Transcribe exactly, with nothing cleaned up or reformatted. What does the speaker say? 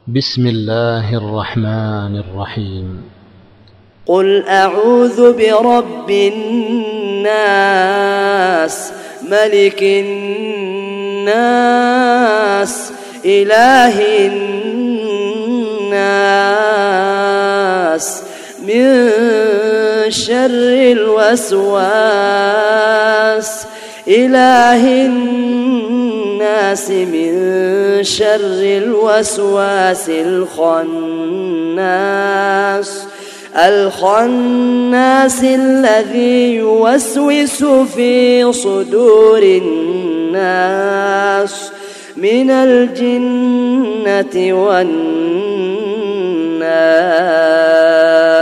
بسم الله الرحمن الرحيم. قل أعوذ برب الناس ملك الناس إله الناس من شر الوسواس إله الناس من شر الوسواس الخناس الخناس الذي يوسوس في صدور الناس من الجنة والناس.